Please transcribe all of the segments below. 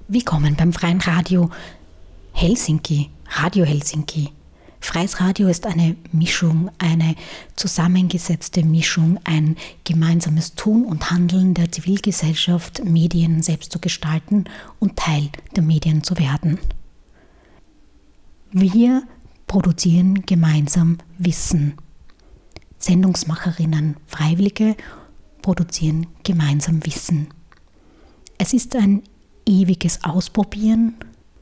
Willkommen beim Freien Radio Helsinki, Radio Helsinki. Freies Radio ist eine Mischung, eine zusammengesetzte Mischung, ein gemeinsames Tun und Handeln der Zivilgesellschaft, Medien selbst zu gestalten und Teil der Medien zu werden. Wir produzieren gemeinsam Wissen. Sendungsmacherinnen, Freiwillige produzieren gemeinsam Wissen. Es ist ein ewiges Ausprobieren,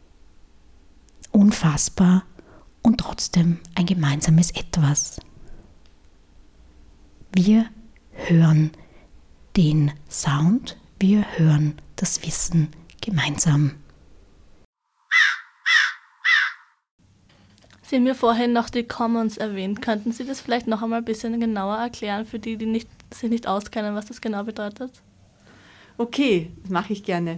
unfassbar und trotzdem ein gemeinsames Etwas. Wir hören den Sound, wir hören das Wissen gemeinsam. Sie haben mir vorhin noch die Commons erwähnt. Könnten Sie das vielleicht noch einmal ein bisschen genauer erklären, für die, die sich nicht auskennen, was das genau bedeutet? Okay, das mache ich gerne.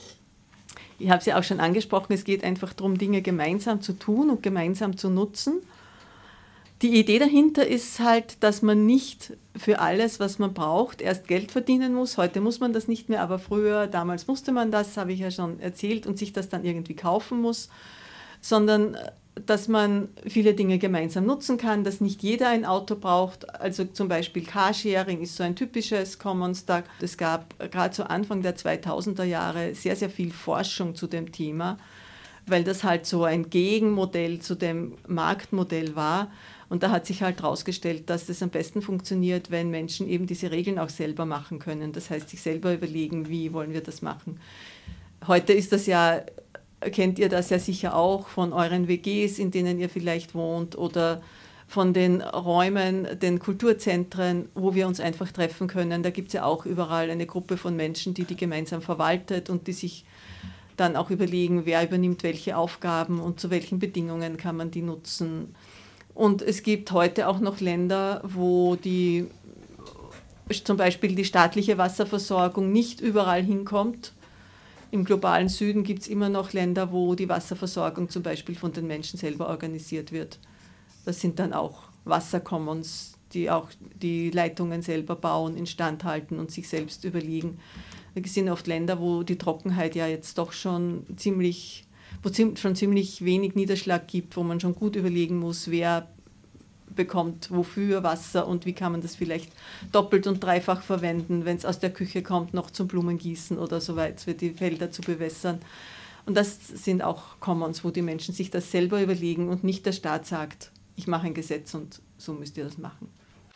Ich habe es ja auch schon angesprochen, es geht einfach darum, Dinge gemeinsam zu tun und gemeinsam zu nutzen. Die Idee dahinter ist halt, dass man nicht für alles, was man braucht, erst Geld verdienen muss. Heute muss man das nicht mehr, aber früher, damals musste man das, habe ich ja schon erzählt, und sich das dann irgendwie kaufen muss, sondern dass man viele Dinge gemeinsam nutzen kann, dass nicht jeder ein Auto braucht. Also zum Beispiel Carsharing ist so ein typisches Commons. Es gab gerade zu Anfang der 2000er Jahre sehr, sehr viel Forschung zu dem Thema, weil das halt so ein Gegenmodell zu dem Marktmodell war. Und da hat sich halt herausgestellt, dass das am besten funktioniert, wenn Menschen eben diese Regeln auch selber machen können. Das heißt, sich selber überlegen, wie wollen wir das machen. Heute ist das ja, kennt ihr das ja sicher auch von euren WGs, in denen ihr vielleicht wohnt, oder von den Räumen, den Kulturzentren, wo wir uns einfach treffen können. Da gibt es ja auch überall eine Gruppe von Menschen, die gemeinsam verwaltet und die sich dann auch überlegen, wer übernimmt welche Aufgaben und zu welchen Bedingungen kann man die nutzen. Und es gibt heute auch noch Länder, wo zum Beispiel die staatliche Wasserversorgung nicht überall hinkommt. Im globalen Süden gibt es immer noch Länder, wo die Wasserversorgung zum Beispiel von den Menschen selber organisiert wird. Das sind dann auch Wassercommons, die auch die Leitungen selber bauen, instand halten und sich selbst überlegen. Es sind oft Länder, wo die Trockenheit ja jetzt doch schon ziemlich wenig Niederschlag gibt, wo man schon gut überlegen muss, wer bekommt wofür Wasser und wie kann man das vielleicht doppelt und dreifach verwenden, wenn es aus der Küche kommt, noch zum Blumengießen oder so weit, für die Felder zu bewässern. Und das sind auch Commons, wo die Menschen sich das selber überlegen und nicht der Staat sagt, ich mache ein Gesetz und so müsst ihr das machen.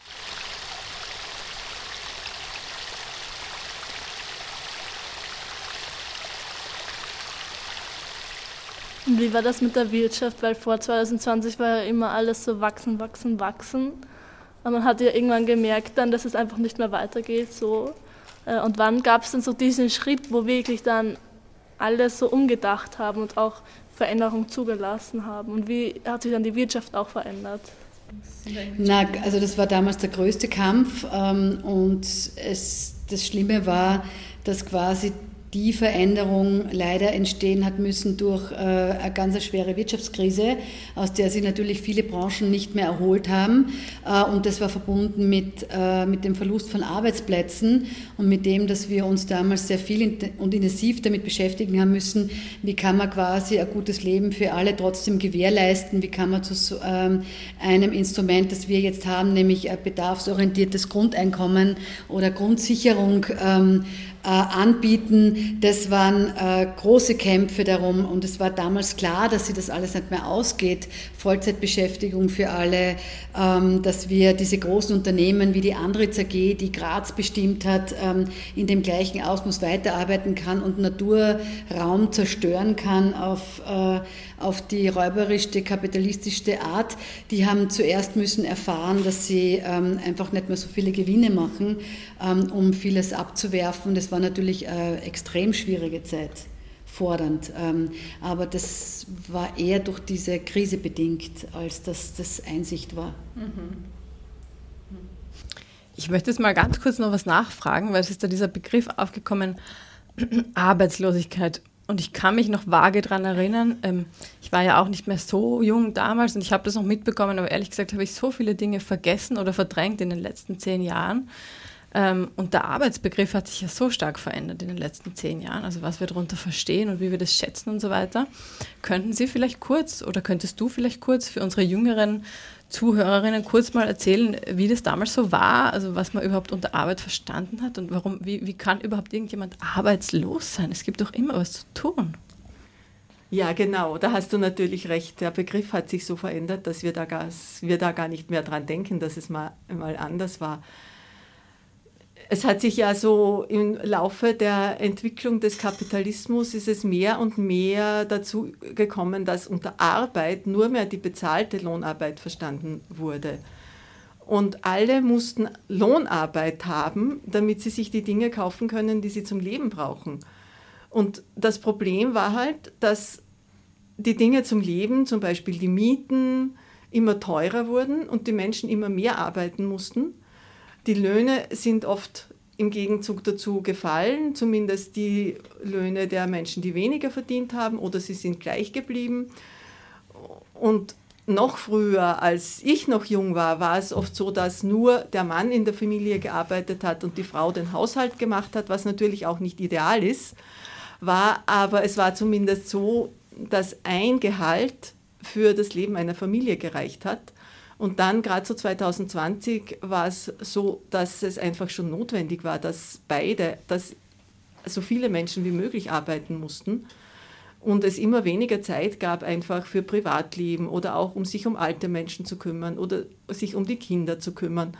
Und wie war das mit der Wirtschaft? Weil vor 2020 war ja immer alles so wachsen. Aber man hat ja irgendwann gemerkt dann, dass es einfach nicht mehr weitergeht. So. Und wann gab es denn so diesen Schritt, wo wirklich dann alle so umgedacht haben und auch Veränderung zugelassen haben? Und wie hat sich dann die Wirtschaft auch verändert? Also das war damals der größte Kampf und das Schlimme war, dass quasi die Veränderung leider entstehen hat müssen durch eine ganz schwere Wirtschaftskrise, aus der sich natürlich viele Branchen nicht mehr erholt haben. Und das war verbunden mit dem Verlust von Arbeitsplätzen und mit dem, dass wir uns damals sehr viel und intensiv damit beschäftigen haben müssen, wie kann man quasi ein gutes Leben für alle trotzdem gewährleisten, wie kann man zu so einem Instrument, das wir jetzt haben, nämlich ein bedarfsorientiertes Grundeinkommen oder Grundsicherung anbieten. Das waren große Kämpfe darum und es war damals klar, dass sich das alles nicht mehr ausgeht. Vollzeitbeschäftigung für alle, dass wir diese großen Unternehmen wie die Andritz AG, die Graz bestimmt hat, in dem gleichen Ausmaß weiterarbeiten kann und Naturraum zerstören kann auf die räuberischste, kapitalistischste Art. Die haben zuerst müssen erfahren, dass sie einfach nicht mehr so viele Gewinne machen, um vieles abzuwerfen. Das war natürlich eine extrem schwierige Zeit, fordernd. Aber das war eher durch diese Krise bedingt, als dass das Einsicht war. Ich möchte jetzt mal ganz kurz noch was nachfragen, weil es ist da dieser Begriff aufgekommen, Arbeitslosigkeit. Und ich kann mich noch vage daran erinnern, ich war ja auch nicht mehr so jung damals und ich habe das noch mitbekommen, aber ehrlich gesagt habe ich so viele Dinge vergessen oder verdrängt in den letzten 10 Jahren. Und der Arbeitsbegriff hat sich ja so stark verändert in den letzten 10 Jahren, also was wir darunter verstehen und wie wir das schätzen und so weiter. Könnten Sie vielleicht kurz oder könntest du vielleicht kurz für unsere jüngeren Zuhörerinnen kurz mal erzählen, wie das damals so war, also was man überhaupt unter Arbeit verstanden hat und warum, wie kann überhaupt irgendjemand arbeitslos sein? Es gibt doch immer was zu tun. Ja, genau, da hast du natürlich recht. Der Begriff hat sich so verändert, dass wir da gar nicht mehr dran denken, dass es mal anders war. Es hat sich ja so im Laufe der Entwicklung des Kapitalismus ist es mehr und mehr dazu gekommen, dass unter Arbeit nur mehr die bezahlte Lohnarbeit verstanden wurde. Und alle mussten Lohnarbeit haben, damit sie sich die Dinge kaufen können, die sie zum Leben brauchen. Und das Problem war halt, dass die Dinge zum Leben, zum Beispiel die Mieten, immer teurer wurden und die Menschen immer mehr arbeiten mussten. Die Löhne sind oft im Gegenzug dazu gefallen, zumindest die Löhne der Menschen, die weniger verdient haben, oder sie sind gleich geblieben. Und noch früher, als ich noch jung war, war es oft so, dass nur der Mann in der Familie gearbeitet hat und die Frau den Haushalt gemacht hat, was natürlich auch nicht ideal ist, aber es war zumindest so, dass ein Gehalt für das Leben einer Familie gereicht hat. Und dann, gerade so 2020, war es so, dass es einfach schon notwendig war, dass so viele Menschen wie möglich arbeiten mussten und es immer weniger Zeit gab einfach für Privatleben oder auch um sich um alte Menschen zu kümmern oder sich um die Kinder zu kümmern.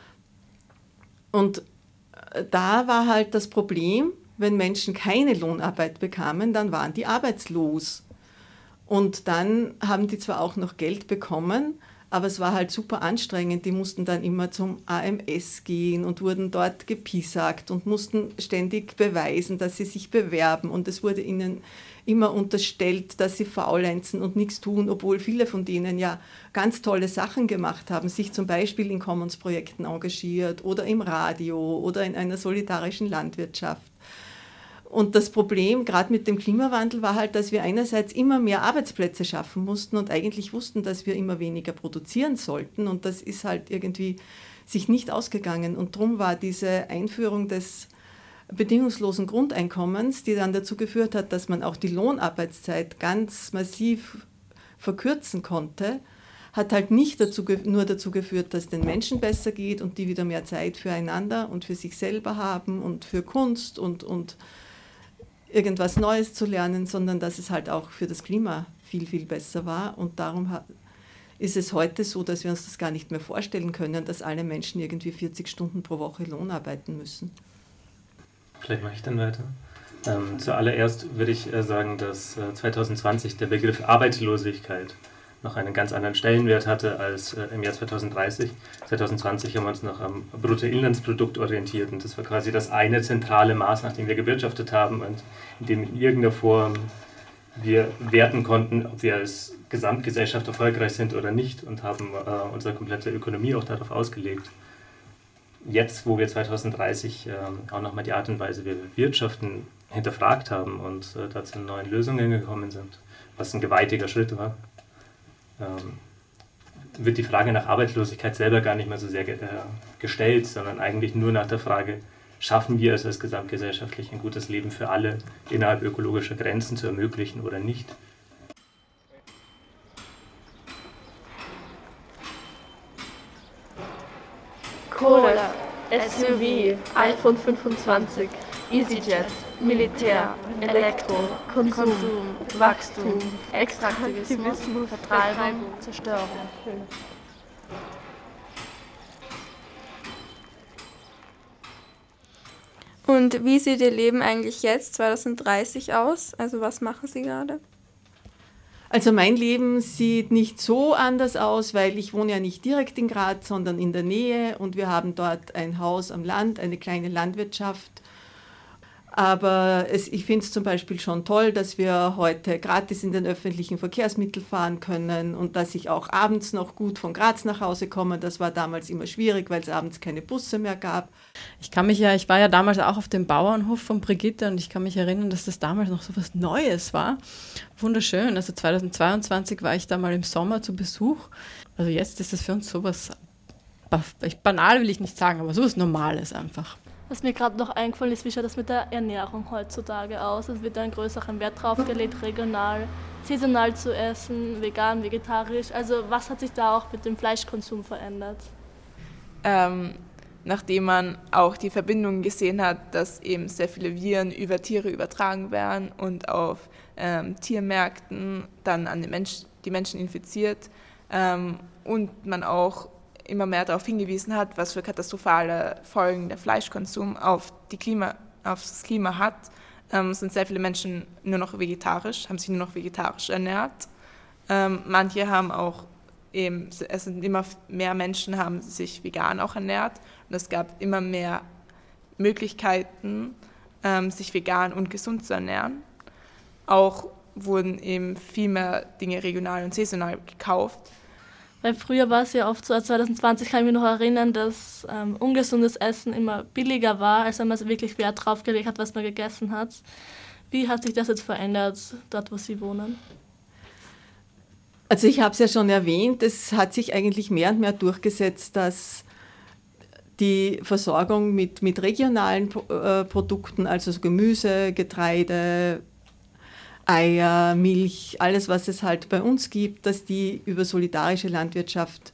Und da war halt das Problem, wenn Menschen keine Lohnarbeit bekamen, dann waren die arbeitslos. Und dann haben die zwar auch noch Geld bekommen, aber es war halt super anstrengend. Die mussten dann immer zum AMS gehen und wurden dort gepiesackt und mussten ständig beweisen, dass sie sich bewerben. Und es wurde ihnen immer unterstellt, dass sie faulenzen und nichts tun, obwohl viele von denen ja ganz tolle Sachen gemacht haben, sich zum Beispiel in Commons-Projekten engagiert oder im Radio oder in einer solidarischen Landwirtschaft. Und das Problem, gerade mit dem Klimawandel, war halt, dass wir einerseits immer mehr Arbeitsplätze schaffen mussten und eigentlich wussten, dass wir immer weniger produzieren sollten. Und das ist halt irgendwie sich nicht ausgegangen. Und darum war diese Einführung des bedingungslosen Grundeinkommens, die dann dazu geführt hat, dass man auch die Lohnarbeitszeit ganz massiv verkürzen konnte, hat halt nicht nur dazu geführt, dass es den Menschen besser geht und die wieder mehr Zeit füreinander und für sich selber haben und für Kunst und irgendwas Neues zu lernen, sondern dass es halt auch für das Klima viel, viel besser war. Und darum ist es heute so, dass wir uns das gar nicht mehr vorstellen können, dass alle Menschen irgendwie 40 Stunden pro Woche Lohn arbeiten müssen. Vielleicht mache ich dann weiter. Zuallererst würde ich sagen, dass 2020 der Begriff Arbeitslosigkeit noch einen ganz anderen Stellenwert hatte als im Jahr 2030. 2020 haben wir uns noch am Bruttoinlandsprodukt orientiert und das war quasi das eine zentrale Maß, nach dem wir gewirtschaftet haben und in dem in irgendeiner Form wir werten konnten, ob wir als Gesamtgesellschaft erfolgreich sind oder nicht und haben unsere komplette Ökonomie auch darauf ausgelegt. Jetzt, wo wir 2030 auch nochmal die Art und Weise, wie wir wirtschaften, hinterfragt haben und da zu neuen Lösungen gekommen sind, was ein gewaltiger Schritt war, wird die Frage nach Arbeitslosigkeit selber gar nicht mehr so sehr gestellt, sondern eigentlich nur nach der Frage, schaffen wir es als gesamtgesellschaftlich ein gutes Leben für alle innerhalb ökologischer Grenzen zu ermöglichen oder nicht? Cola, SUV, iPhone 25, EasyJet, Militär, Elektro, Konsum, Wachstum, Extraktivismus, Vertreibung, Zerstörung. Und wie sieht Ihr Leben eigentlich jetzt, 2030, aus? Also was machen Sie gerade? Also mein Leben sieht nicht so anders aus, weil ich wohne ja nicht direkt in Graz, sondern in der Nähe und wir haben dort ein Haus am Land, eine kleine Landwirtschaft. Aber ich finde es zum Beispiel schon toll, dass wir heute gratis in den öffentlichen Verkehrsmitteln fahren können und dass ich auch abends noch gut von Graz nach Hause komme. Das war damals immer schwierig, weil es abends keine Busse mehr gab. Ich war ja damals auch auf dem Bauernhof von Brigitte und ich kann mich erinnern, dass das damals noch so was Neues war. Wunderschön. Also 2022 war ich da mal im Sommer zu Besuch. Also jetzt ist das für uns sowas banal will ich nicht sagen, aber sowas Normales einfach. Was mir gerade noch eingefallen ist, wie schaut das mit der Ernährung heutzutage aus? Es wird da einen größeren Wert drauf gelegt, regional, saisonal zu essen, vegan, vegetarisch. Also was hat sich da auch mit dem Fleischkonsum verändert? Nachdem man auch die Verbindung gesehen hat, dass eben sehr viele Viren über Tiere übertragen werden und auf Tiermärkten dann an die Menschen infiziert und man auch immer mehr darauf hingewiesen hat, was für katastrophale Folgen der Fleischkonsum auf das Klima hat, sind sehr viele Menschen haben sich nur noch vegetarisch ernährt. Manche haben auch es sind immer mehr Menschen haben sich vegan auch ernährt und es gab immer mehr Möglichkeiten, sich vegan und gesund zu ernähren. Auch wurden eben viel mehr Dinge regional und saisonal gekauft. Weil früher war es ja oft so, 2020 kann ich mich noch erinnern, dass ungesundes Essen immer billiger war, als wenn man wirklich Wert drauf gelegt hat, was man gegessen hat. Wie hat sich das jetzt verändert, dort wo Sie wohnen? Also ich habe es ja schon erwähnt, es hat sich eigentlich mehr und mehr durchgesetzt, dass die Versorgung mit regionalen Produkten, also so Gemüse, Getreide, Eier, Milch, alles was es halt bei uns gibt, dass die über solidarische Landwirtschaft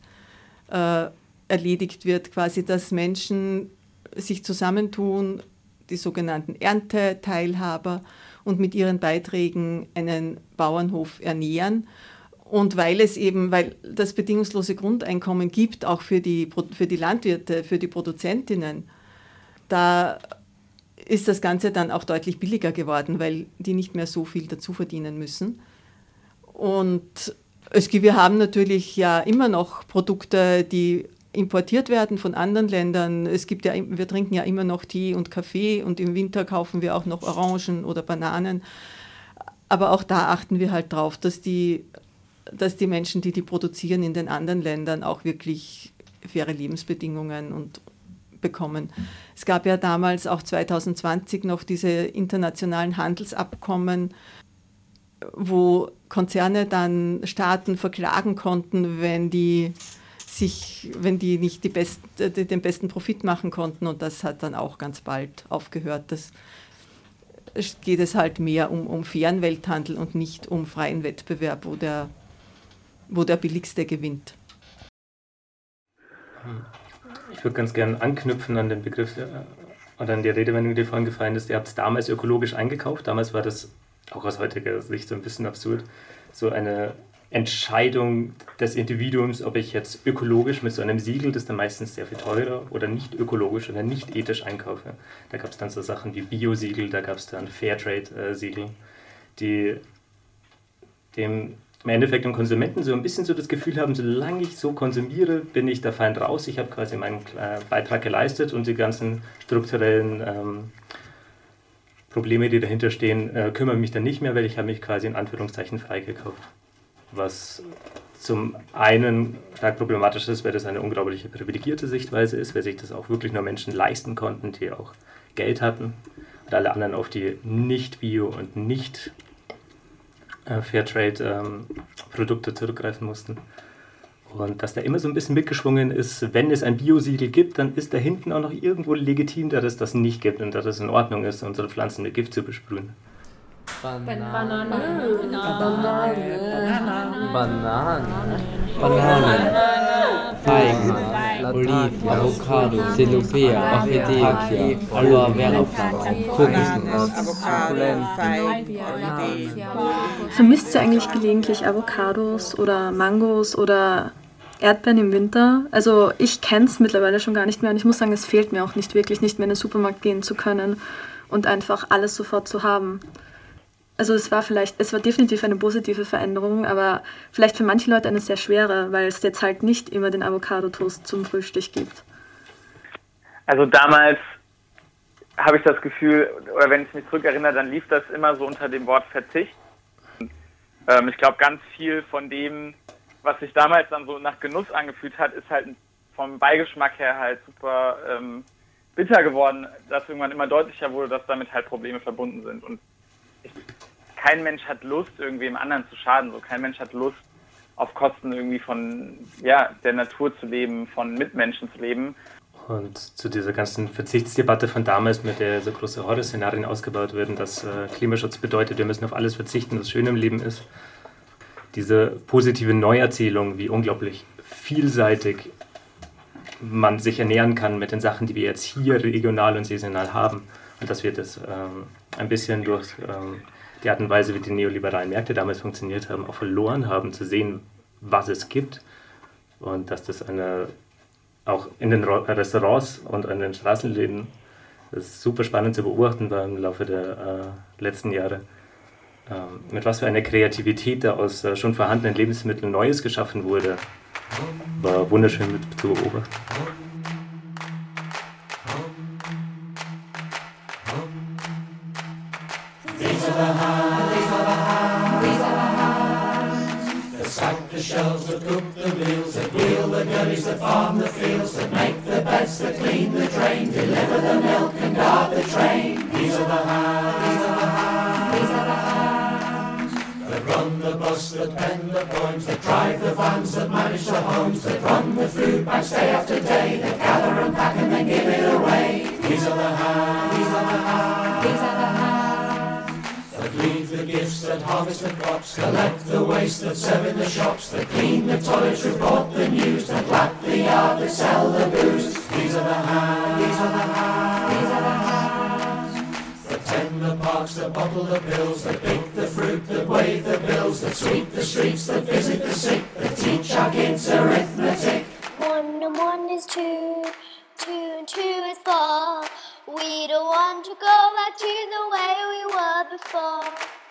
erledigt wird, quasi, dass Menschen sich zusammentun, die sogenannten Ernteteilhaber und mit ihren Beiträgen einen Bauernhof ernähren. Und weil das bedingungslose Grundeinkommen gibt, auch für die Landwirte, für die Produzentinnen, da ist das Ganze dann auch deutlich billiger geworden, weil die nicht mehr so viel dazu verdienen müssen. Und wir haben natürlich ja immer noch Produkte, die importiert werden von anderen Ländern. Wir trinken ja immer noch Tee und Kaffee und im Winter kaufen wir auch noch Orangen oder Bananen. Aber auch da achten wir halt drauf, dass die Menschen, die produzieren in den anderen Ländern, auch wirklich faire Lebensbedingungen bekommen. Es gab ja damals auch 2020 noch diese internationalen Handelsabkommen, wo Konzerne dann Staaten verklagen konnten, wenn die nicht den besten Profit machen konnten, und das hat dann auch ganz bald aufgehört. Geht es halt mehr um fairen Welthandel und nicht um freien Wettbewerb, wo der Billigste gewinnt. Ich würde ganz gerne anknüpfen an den Begriff oder an die Redewendung, die vorhin gefallen ist. Ihr habt es damals ökologisch eingekauft. Damals war das auch aus heutiger Sicht so ein bisschen absurd. So eine Entscheidung des Individuums, ob ich jetzt ökologisch mit so einem Siegel, das dann meistens sehr viel teurer, oder nicht ökologisch oder nicht ethisch einkaufe. Da gab es dann so Sachen wie Bio-Siegel, da gab es dann Fairtrade-Siegel, die dem im Endeffekt dem Konsumenten so ein bisschen so das Gefühl haben, solange ich so konsumiere, bin ich der Feind raus. Ich habe quasi meinen Beitrag geleistet und die ganzen strukturellen Probleme, die dahinter stehen, kümmern mich dann nicht mehr, weil ich habe mich quasi in Anführungszeichen freigekauft. Was zum einen stark problematisch ist, weil das eine unglaubliche privilegierte Sichtweise ist, weil sich das auch wirklich nur Menschen leisten konnten, die auch Geld hatten, und alle anderen auf die Nicht-Bio- und nicht Fairtrade-Produkte zurückgreifen mussten. Und dass da immer so ein bisschen mitgeschwungen ist, wenn es ein Bio-Siegel gibt, dann ist da hinten auch noch irgendwo legitim, dass es das nicht gibt und dass es in Ordnung ist, unsere Pflanzen mit Gift zu besprühen. Banane, Feigen, Oliven, Avocado, Celopea, Orchidee, Aloe Vera Pflanzen, Kokosnuss, Vermisst ihr eigentlich gelegentlich Avocados oder Mangos oder Erdbeeren im Winter? Also ich kenne es mittlerweile schon gar nicht mehr und ich muss sagen, es fehlt mir auch nicht wirklich, nicht mehr in den Supermarkt gehen zu können und einfach alles sofort zu haben. Also es war definitiv eine positive Veränderung, aber vielleicht für manche Leute eine sehr schwere, weil es jetzt halt nicht immer den Avocado-Toast zum Frühstück gibt. Also damals habe ich das Gefühl, oder wenn ich mich zurückerinnere, dann lief das immer so unter dem Wort Verzicht. Ich glaube, ganz viel von dem, was sich damals dann so nach Genuss angefühlt hat, ist halt vom Beigeschmack her halt super bitter geworden, dass irgendwann immer deutlicher wurde, dass damit halt Probleme verbunden sind. Und kein Mensch hat Lust, irgendwem anderen zu schaden. So. Kein Mensch hat Lust, auf Kosten irgendwie von der Natur zu leben, von Mitmenschen zu leben. Und zu dieser ganzen Verzichtsdebatte von damals, mit der so große Horrorszenarien ausgebaut werden, dass Klimaschutz bedeutet, wir müssen auf alles verzichten, was schön im Leben ist. Diese positive Neuerzählung, wie unglaublich vielseitig man sich ernähren kann mit den Sachen, die wir jetzt hier regional und saisonal haben. Und dass wir das ein bisschen durch die Art und Weise, wie die neoliberalen Märkte damals funktioniert haben, auch verloren haben, zu sehen, was es gibt. Und dass das auch in den Restaurants und an den Straßenläden, das ist super spannend zu beobachten war im Laufe der letzten Jahre, mit was für einer Kreativität da aus schon vorhandenen Lebensmitteln Neues geschaffen wurde, war wunderschön mit zu beobachten. The shelves that cook the meals, that wheel the gurneys, that farm the fields, that make the beds, that clean the drain, deliver the milk and guard the train. These are the hands, these are the hands, these are the hands that run the bus, that pen the poems, that drive the vans, that manage the homes, that run the food banks day after day, that gather and pack and then give it away. These are the hands, these are the hands, these are the hands that leave the gifts, that harvest the crops, collect the waste, that serve in the shops, that clean the toilets, report the news, that lap the yard, that sell the booze. These are the hands, these are the hands, these are the hands that tend the parks, that bottle the pills, that pick the fruit, that weigh the bills, that sweep the streets, that visit the sick, that teach our kids arithmetic. 1 and 1 is 2, 2 and 2 is 4. We don't want to go back to the way we were before.